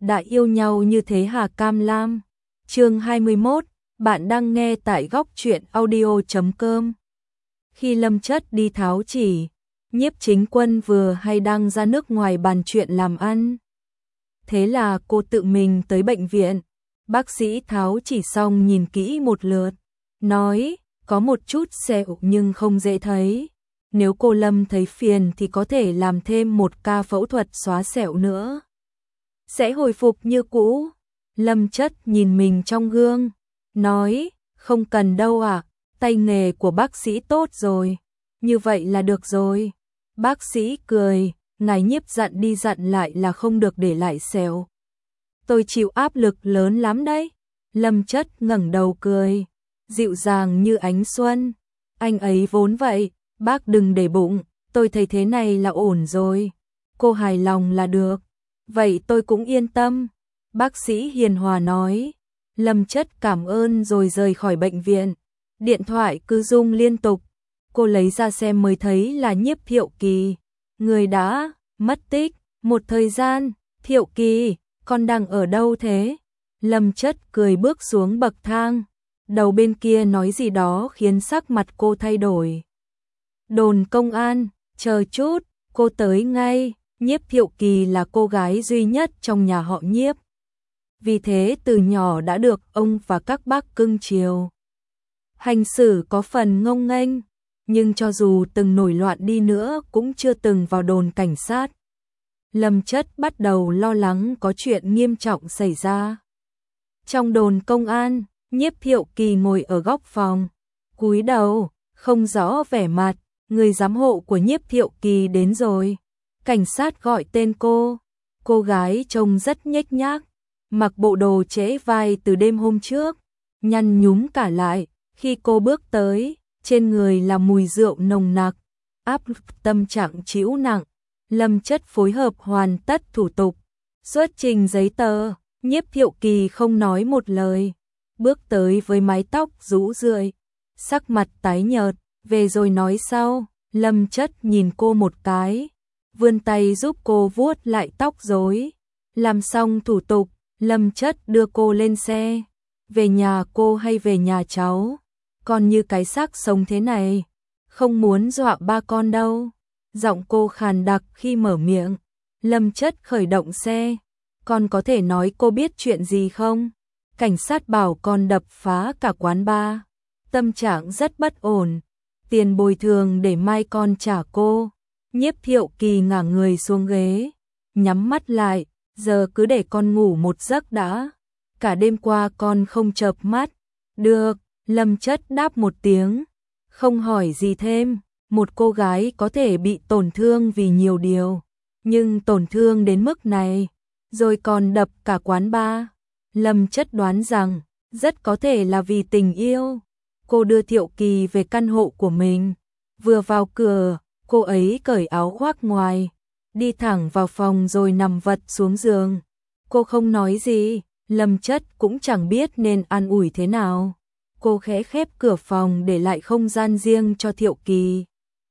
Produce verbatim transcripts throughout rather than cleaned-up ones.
đã yêu nhau như thế hà Cam Lam. Chương hai mươi mốt, bạn đang nghe tại góc truyện audio chấm com. Khi Lâm Chất đi tháo chỉ, Nhiếp Chính Quân vừa hay đang ra nước ngoài bàn chuyện làm ăn. Thế là cô tự mình tới bệnh viện, bác sĩ tháo chỉ xong nhìn kỹ một lượt, nói có một chút sẹo nhưng không dễ thấy. Nếu cô Lâm thấy phiền thì có thể làm thêm một ca phẫu thuật xóa sẹo nữa, sẽ hồi phục như cũ. Lâm Chất nhìn mình trong gương, nói, không cần đâu ạ, tay nghề của bác sĩ tốt rồi, như vậy là được rồi. Bác sĩ cười, ngài Nhiếp dặn đi dặn lại là không được để lại sẹo. Tôi chịu áp lực lớn lắm đấy. Lâm Chất ngẩng đầu cười, dịu dàng như ánh xuân. Anh ấy vốn vậy, bác đừng để bụng, tôi thấy thế này là ổn rồi. Cô hài lòng là được. Vậy tôi cũng yên tâm. Bác sĩ hiền hòa nói. Lâm Chất cảm ơn rồi rời khỏi bệnh viện. Điện thoại cứ rung liên tục. Cô lấy ra xem mới thấy là Nhiếp Thiệu Kỳ. Người đã mất tích một thời gian. Thiệu Kỳ, con đang ở đâu thế? Lâm Chất cười bước xuống bậc thang. Đầu bên kia nói gì đó khiến sắc mặt cô thay đổi. Đồn công an, chờ chút, cô tới ngay. Nhiếp Thiệu Kỳ là cô gái duy nhất trong nhà họ Nhiếp. Vì thế từ nhỏ đã được ông và các bác cưng chiều. Hành xử có phần ngông nghênh, nhưng cho dù từng nổi loạn đi nữa cũng chưa từng vào đồn cảnh sát. Lâm Chất bắt đầu lo lắng có chuyện nghiêm trọng xảy ra. Trong đồn công an, Nhiếp Thiệu Kỳ ngồi ở góc phòng, cúi đầu, không rõ vẻ mặt. Người giám hộ của Nhiếp Thiệu Kỳ đến rồi. Cảnh sát gọi tên cô. Cô gái trông rất nhếch nhác, mặc bộ đồ trễ vai từ đêm hôm trước, nhăn nhúm cả lại. Khi cô bước tới, trên người là mùi rượu nồng nặc, áp tâm trạng trĩu nặng. Lâm Chất phối hợp hoàn tất thủ tục, xuất trình giấy tờ. Nhiếp Thiệu Kỳ không nói một lời, bước tới với mái tóc rũ rượi, sắc mặt tái nhợt. Về rồi nói sau. Lâm Chất nhìn cô một cái, vươn tay giúp cô vuốt lại tóc rối. Làm xong thủ tục, Lâm Chất đưa cô lên xe. Về nhà cô hay về nhà cháu? Con như cái xác sống thế này, không muốn dọa ba con đâu. Giọng cô khàn đặc khi mở miệng. Lâm Chất khởi động xe. Con có thể nói cô biết chuyện gì không? Cảnh sát bảo con đập phá cả quán bar. Tâm trạng rất bất ổn. Tiền bồi thường để mai con trả cô. Nhiếp Thiệu Kỳ ngả người xuống ghế, nhắm mắt lại. Giờ cứ để con ngủ một giấc đã. Cả đêm qua con không chợp mắt. Được, Lâm Chất đáp một tiếng, không hỏi gì thêm. Một cô gái có thể bị tổn thương vì nhiều điều, nhưng tổn thương đến mức này, rồi còn đập cả quán bar. Lâm Chất đoán rằng, rất có thể là vì tình yêu. Cô đưa Thiệu Kỳ về căn hộ của mình. Vừa vào cửa, cô ấy cởi áo khoác ngoài, đi thẳng vào phòng rồi nằm vật xuống giường. Cô không nói gì, Lâm Chất cũng chẳng biết nên an ủi thế nào. Cô khẽ khép cửa phòng để lại không gian riêng cho Thiệu Kỳ.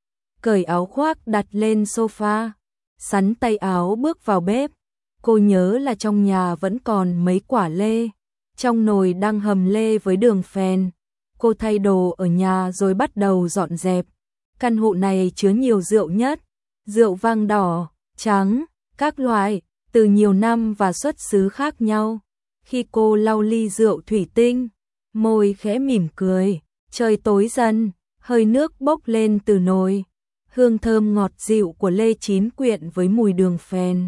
Cởi áo khoác đặt lên sofa, sắn tay áo bước vào bếp. Cô nhớ là trong nhà vẫn còn mấy quả lê, trong nồi đang hầm lê với đường phèn. Cô thay đồ ở nhà rồi bắt đầu dọn dẹp. Căn hộ này chứa nhiều rượu nhất, rượu vang đỏ, trắng, các loại, từ nhiều năm và xuất xứ khác nhau. Khi cô lau ly rượu thủy tinh, môi khẽ mỉm cười. Trời tối dần, hơi nước bốc lên từ nồi, hương thơm ngọt dịu của lê chín quyện với mùi đường phèn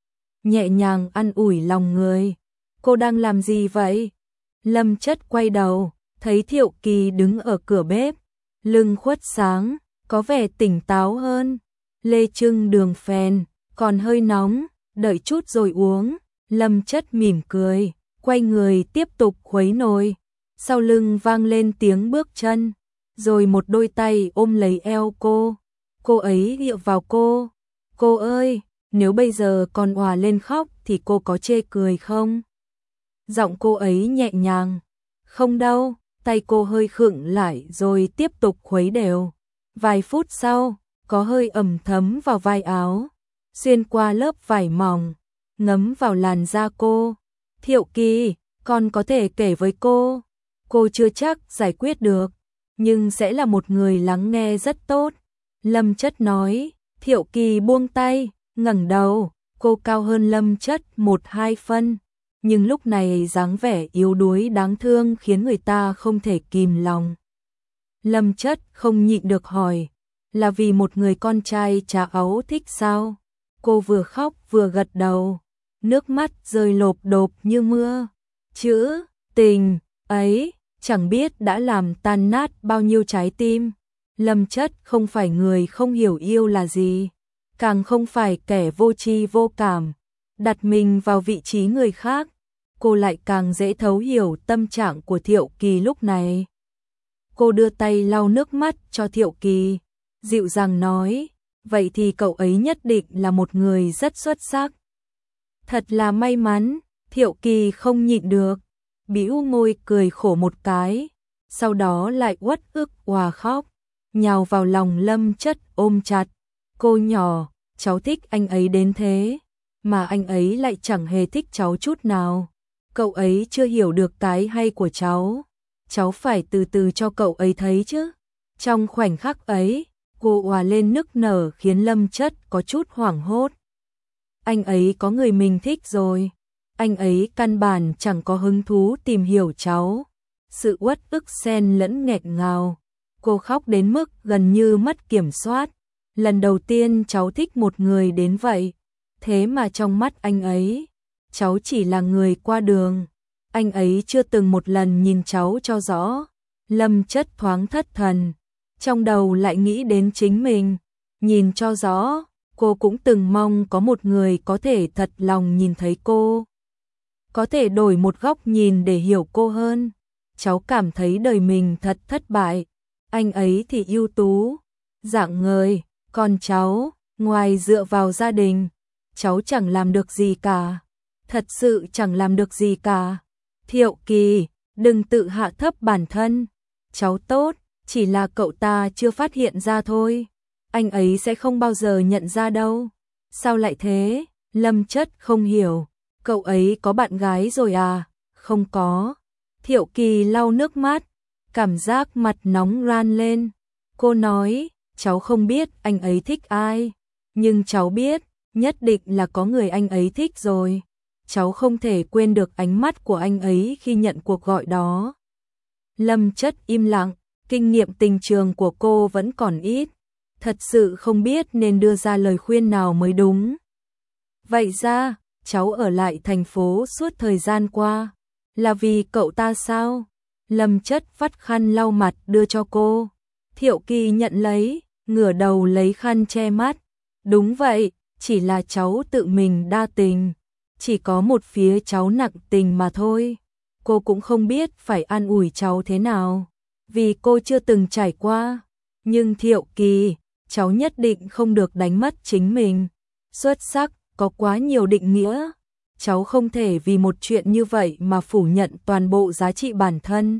nhẹ nhàng an ủi lòng người. Cô đang làm gì vậy? Lâm Chất quay đầu, thấy Thiệu Kỳ đứng ở cửa bếp, lưng khuất sáng, có vẻ tỉnh táo hơn. Lê trưng đường phèn, còn hơi nóng, đợi chút rồi uống. Lâm Chất mỉm cười, quay người tiếp tục khuấy nồi. Sau lưng vang lên tiếng bước chân, rồi một đôi tay ôm lấy eo cô. Cô ấy dựa vào cô. Cô ơi, nếu bây giờ còn òa lên khóc thì cô có chê cười không? Giọng cô ấy nhẹ nhàng. Không đâu. Tay cô hơi khựng lại rồi tiếp tục khuấy đều. Vài phút sau, có hơi ẩm thấm vào vai áo, xuyên qua lớp vải mỏng. ngấm vào làn da cô. Thiệu Kỳ, con có thể kể với cô. Cô chưa chắc giải quyết được, nhưng sẽ là một người lắng nghe rất tốt. Lâm Chất nói. Thiệu Kỳ buông tay, ngẩng đầu. Cô cao hơn Lâm Chất một hai phân, nhưng lúc này dáng vẻ yếu đuối đáng thương khiến người ta không thể kìm lòng. Lâm Chất không nhịn được hỏi, là vì một người con trai trà ấu thích sao? Cô vừa khóc vừa gật đầu, nước mắt rơi lộp độp như mưa. Chữ tình ấy chẳng biết đã làm tan nát bao nhiêu trái tim. Lâm Chất không phải người không hiểu yêu là gì, càng không phải kẻ vô tri vô cảm. Đặt mình vào vị trí người khác, cô lại càng dễ thấu hiểu tâm trạng của Thiệu Kỳ lúc này. Cô đưa tay lau nước mắt cho Thiệu Kỳ, dịu dàng nói, vậy thì cậu ấy nhất định là một người rất xuất sắc. Thật là may mắn. Thiệu Kỳ không nhịn được, bĩu môi cười khổ một cái, sau đó lại uất ức òa khóc, nhào vào lòng Lâm Chất ôm chặt. Cô nhỏ, cháu thích anh ấy đến thế, mà anh ấy lại chẳng hề thích cháu chút nào. Cậu ấy chưa hiểu được cái hay của cháu, cháu phải từ từ cho cậu ấy thấy chứ. Trong khoảnh khắc ấy, cô òa lên nức nở khiến Lâm Chất có chút hoảng hốt. Anh ấy có người mình thích rồi, anh ấy căn bản chẳng có hứng thú tìm hiểu cháu. Sự uất ức xen lẫn nghẹn ngào, cô khóc đến mức gần như mất kiểm soát. Lần đầu tiên cháu thích một người đến vậy, thế mà trong mắt anh ấy, cháu chỉ là người qua đường. Anh ấy chưa từng một lần nhìn cháu cho rõ. Lâm Chất thoáng thất thần, trong đầu lại nghĩ đến chính mình. Nhìn cho rõ, cô cũng từng mong có một người có thể thật lòng nhìn thấy cô, có thể đổi một góc nhìn để hiểu cô hơn. Cháu cảm thấy đời mình thật thất bại. Anh ấy thì ưu tú, rạng ngời, còn cháu, ngoài dựa vào gia đình, cháu chẳng làm được gì cả. Thật sự chẳng làm được gì cả. Thiệu Kỳ, đừng tự hạ thấp bản thân. Cháu tốt, chỉ là cậu ta chưa phát hiện ra thôi. Anh ấy sẽ không bao giờ nhận ra đâu. Sao lại thế? Lâm Chất không hiểu. Cậu ấy có bạn gái rồi à? Không có. Thiệu Kỳ lau nước mắt, cảm giác mặt nóng ran lên. Cô nói, cháu không biết anh ấy thích ai, nhưng cháu biết, nhất định là có người anh ấy thích rồi. Cháu không thể quên được ánh mắt của anh ấy khi nhận cuộc gọi đó. Lâm Chất im lặng, kinh nghiệm tình trường của cô vẫn còn ít, thật sự không biết nên đưa ra lời khuyên nào mới đúng. Vậy ra, cháu ở lại thành phố suốt thời gian qua, là vì cậu ta sao? Lâm Chất vắt khăn lau mặt đưa cho cô. Thiệu Kỳ nhận lấy, ngửa đầu lấy khăn che mắt. Đúng vậy, chỉ là cháu tự mình đa tình, chỉ có một phía cháu nặng tình mà thôi. Cô cũng không biết phải an ủi cháu thế nào, vì cô chưa từng trải qua. Nhưng Thiệu Kỳ, cháu nhất định không được đánh mất chính mình. Xuất sắc có quá nhiều định nghĩa, cháu không thể vì một chuyện như vậy mà phủ nhận toàn bộ giá trị bản thân.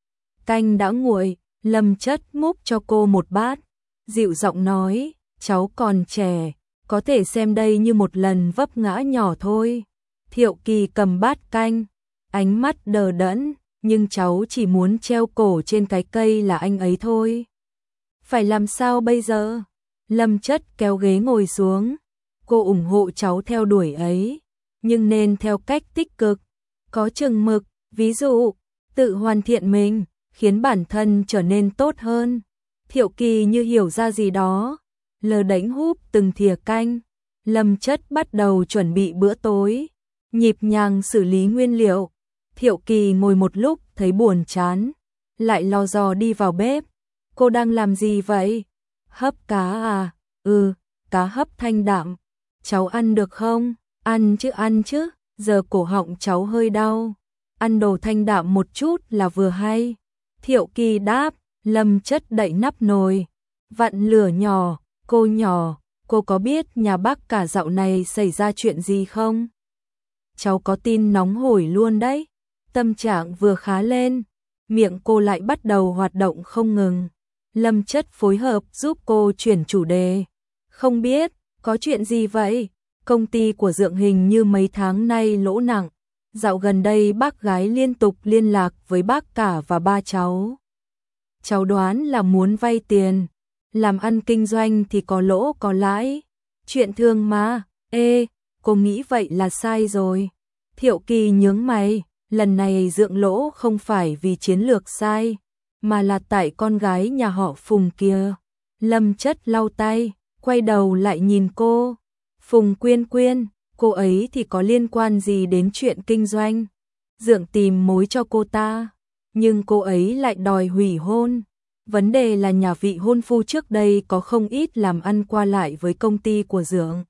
Canh đã nguội, Lâm Chất múc cho cô một bát, dịu giọng nói, cháu còn trẻ, có thể xem đây như một lần vấp ngã nhỏ thôi. Thiệu Kỳ cầm bát canh, ánh mắt đờ đẫn, nhưng cháu chỉ muốn treo cổ trên cái cây là anh ấy thôi. Phải làm sao bây giờ? Lâm Chất kéo ghế ngồi xuống, cô ủng hộ cháu theo đuổi ấy, nhưng nên theo cách tích cực, có chừng mực, ví dụ, tự hoàn thiện mình, khiến bản thân trở nên tốt hơn. Thiệu Kỳ như hiểu ra gì đó, lờ đánh húp từng thìa canh. Lâm Chất bắt đầu chuẩn bị bữa tối, nhịp nhàng xử lý nguyên liệu. Thiệu Kỳ ngồi một lúc thấy buồn chán, lại lò dò đi vào bếp. Cô đang làm gì vậy? Hấp cá à? Ừ, cá hấp thanh đạm. Cháu ăn được không? Ăn chứ ăn chứ, giờ cổ họng cháu hơi đau. Ăn đồ thanh đạm một chút là vừa hay. Thiệu Kỳ đáp. Lâm Chất đậy nắp nồi, vặn lửa nhỏ. Cô nhỏ, cô có biết nhà bác cả dạo này xảy ra chuyện gì không? Cháu có tin nóng hổi luôn đấy. Tâm trạng vừa khá lên, miệng cô lại bắt đầu hoạt động không ngừng. Lâm Chất phối hợp giúp cô chuyển chủ đề. Không biết, có chuyện gì vậy? công ty của Dượng hình như mấy tháng nay lỗ nặng. Dạo gần đây bác gái liên tục liên lạc với bác cả và ba cháu. Cháu đoán là muốn vay tiền, làm ăn kinh doanh thì có lỗ có lãi. Chuyện thường mà, ê, cô nghĩ vậy là sai rồi. Thiệu Kỳ nhướng mày, lần này Dượng lỗ không phải vì chiến lược sai, mà là tại con gái nhà họ Phùng kia. Lâm Chất lau tay, quay đầu lại nhìn cô. Phùng Quyên Quyên, cô ấy thì có liên quan gì đến chuyện kinh doanh? Dượng tìm mối cho cô ta, nhưng cô ấy lại đòi hủy hôn. Vấn đề là nhà vị hôn phu trước đây có không ít làm ăn qua lại với công ty của Dượng.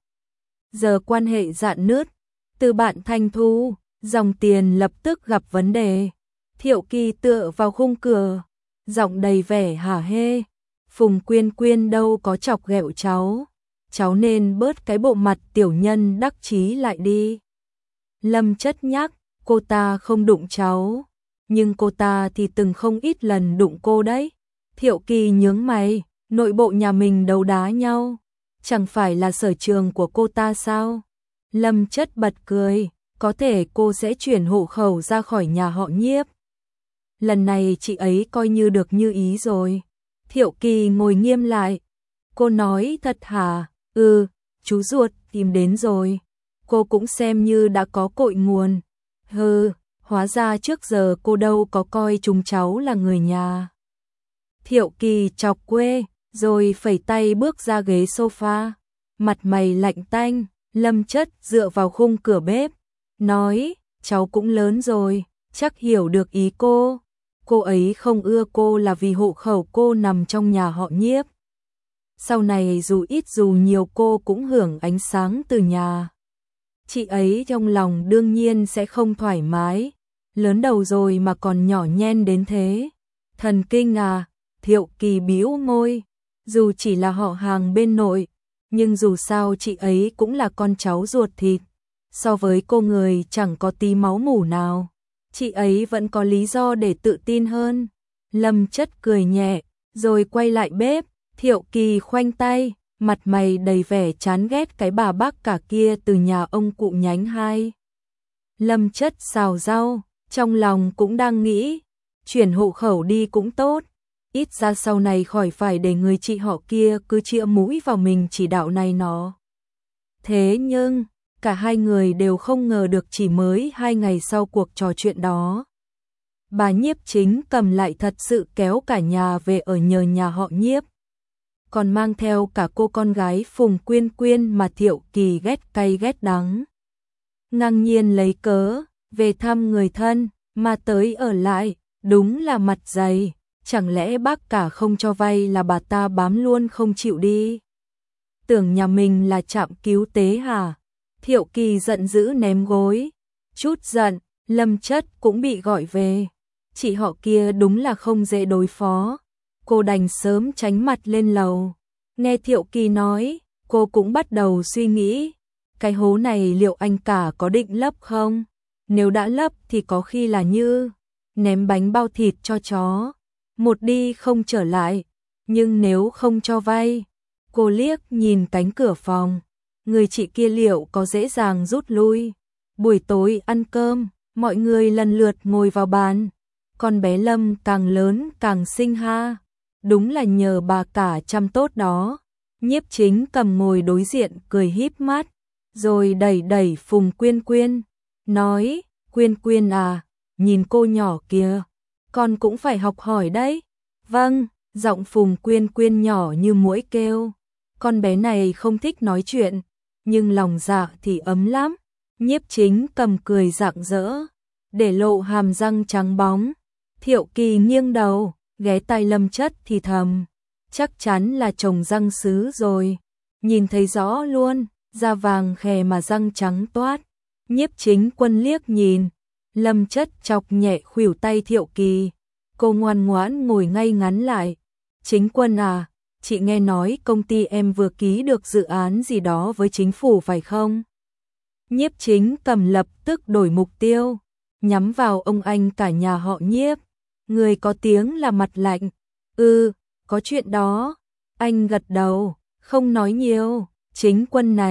Giờ quan hệ rạn nứt, từ bạn Thanh Thu, dòng tiền lập tức gặp vấn đề. Thiệu Kỳ tựa vào khung cửa, giọng đầy vẻ hả hê. Phùng Quyên Quyên đâu có chọc ghẹo cháu. Cháu nên bớt cái bộ mặt tiểu nhân đắc chí lại đi. Lâm Chất nhắc, cô ta không đụng cháu, nhưng cô ta thì từng không ít lần đụng cô đấy. Thiệu Kỳ nhướng mày, nội bộ nhà mình đấu đá nhau, chẳng phải là sở trường của cô ta sao? Lâm Chất bật cười, có thể cô sẽ chuyển hộ khẩu ra khỏi nhà họ Nhiếp. Lần này chị ấy coi như được như ý rồi. Thiệu Kỳ ngồi nghiêm lại. Cô nói thật hả? Ừ, chú ruột tìm đến rồi. Cô cũng xem như đã có cội nguồn. Hừ, hóa ra trước giờ cô đâu có coi chúng cháu là người nhà. Thiệu Kỳ chọc quê, rồi phẩy tay bước ra ghế sofa. Mặt mày lạnh tanh, Lâm Chất dựa vào khung cửa bếp. Nói, cháu cũng lớn rồi, chắc hiểu được ý cô. Cô ấy không ưa cô là vì hộ khẩu cô nằm trong nhà họ Nhiếp. Sau này dù ít dù nhiều cô cũng hưởng ánh sáng từ nhà. Chị ấy trong lòng đương nhiên sẽ không thoải mái. Lớn đầu rồi mà còn nhỏ nhen đến thế. Thần kinh à, Thiệu Kỳ bĩu môi. Dù chỉ là họ hàng bên nội, nhưng dù sao chị ấy cũng là con cháu ruột thịt. So với cô người chẳng có tí máu mủ nào, chị ấy vẫn có lý do để tự tin hơn. Lâm Chất cười nhẹ, rồi quay lại bếp. Thiệu Kỳ khoanh tay, mặt mày đầy vẻ chán ghét cái bà bác cả kia từ nhà ông cụ nhánh hai. Lâm Chất xào rau, trong lòng cũng đang nghĩ, chuyển hộ khẩu đi cũng tốt. Ít ra sau này khỏi phải để người chị họ kia cứ chĩa mũi vào mình chỉ đạo này nó. Thế nhưng, cả hai người đều không ngờ được chỉ mới hai ngày sau cuộc trò chuyện đó, bà Nhiếp Chính Cầm lại thật sự kéo cả nhà về ở nhờ nhà họ Nhiếp. Còn mang theo cả cô con gái Phùng Quyên Quyên mà Thiệu Kỳ ghét cay ghét đắng. Ngang nhiên lấy cớ, về thăm người thân, mà tới ở lại, đúng là mặt dày. Chẳng lẽ bác cả không cho vay là bà ta bám luôn không chịu đi? Tưởng nhà mình là trạm cứu tế hả? Thiệu Kỳ giận dữ ném gối. Chút giận, Lâm Chất cũng bị gọi về. Chị họ kia đúng là không dễ đối phó. Cô đành sớm tránh mặt lên lầu. Nghe Thiệu Kỳ nói, cô cũng bắt đầu suy nghĩ. Cái hố này liệu anh cả có định lấp không? Nếu đã lấp thì có khi là như ném bánh bao thịt cho chó, một đi không trở lại. Nhưng nếu không cho vay, cô liếc nhìn cánh cửa phòng, người chị kia liệu có dễ dàng rút lui. Buổi tối ăn cơm, mọi người lần lượt ngồi vào bàn. Con bé Lâm càng lớn càng xinh ha. Đúng là nhờ bà cả chăm tốt đó. Nhiếp Chính Cầm ngồi đối diện cười híp mắt, rồi đẩy đẩy Phùng Quyên Quyên, nói, Quyên Quyên à, nhìn cô nhỏ kìa, con cũng phải học hỏi đấy. Vâng, giọng Phùng Quyên Quyên nhỏ như muỗi kêu. Con bé này không thích nói chuyện, nhưng lòng dạ thì ấm lắm. Nhiếp Chính Cầm cười rạng rỡ, để lộ hàm răng trắng bóng. Thiệu Kỳ nghiêng đầu, ghé tai Lâm Chất thì thầm, chắc chắn là chồng răng sứ rồi. Nhìn thấy rõ luôn, da vàng khè mà răng trắng toát. Nhiếp Chính Quân liếc nhìn, Lâm Chất chọc nhẹ khuỷu tay Thiệu Kỳ. Cô ngoan ngoãn ngồi ngay ngắn lại. Chính Quân à, chị nghe nói công ty em vừa ký được dự án gì đó với chính phủ phải không? Nhiếp Chính Cầm lập tức đổi mục tiêu, nhắm vào ông anh cả nhà họ Nhiếp. Người có tiếng là mặt lạnh. Ừ, có chuyện đó. Anh gật đầu, không nói nhiều. Chính Quân này,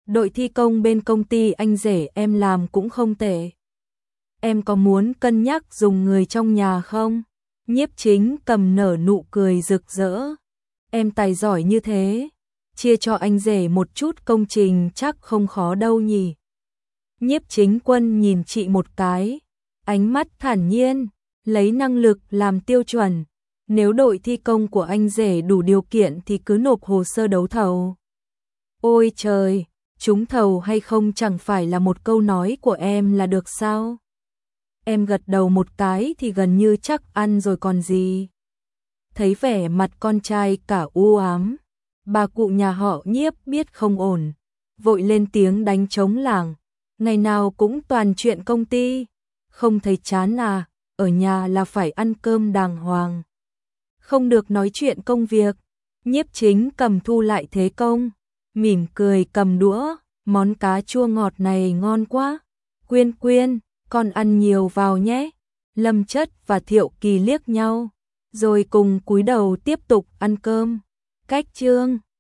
đội thi công bên công ty anh rể em làm cũng không tệ. Em có muốn cân nhắc dùng người trong nhà không? Nhiếp Chính Cầm nở nụ cười rực rỡ. Em tài giỏi như thế, chia cho anh rể một chút công trình chắc không khó đâu nhỉ. Nhiếp Chính Quân nhìn chị một cái, ánh mắt thản nhiên, lấy năng lực làm tiêu chuẩn. Nếu đội thi công của anh rể đủ điều kiện thì cứ nộp hồ sơ đấu thầu. Ôi trời, trúng thầu hay không chẳng phải là một câu nói của em là được sao? Em gật đầu một cái thì gần như chắc ăn rồi còn gì. Thấy vẻ mặt con trai cả u ám, bà cụ nhà họ Nhiếp biết không ổn, vội lên tiếng đánh trống lảng. Ngày nào cũng toàn chuyện công ty, không thấy chán à, ở nhà là phải ăn cơm đàng hoàng. Không được nói chuyện công việc. Nhiếp Chính Cầm thu lại thế công, mỉm cười cầm đũa, món cá chua ngọt này ngon quá. Quyên Quyên, con ăn nhiều vào nhé. Lâm Chất và Thiệu Kỳ liếc nhau, rồi cùng cúi đầu tiếp tục ăn cơm. Cách chương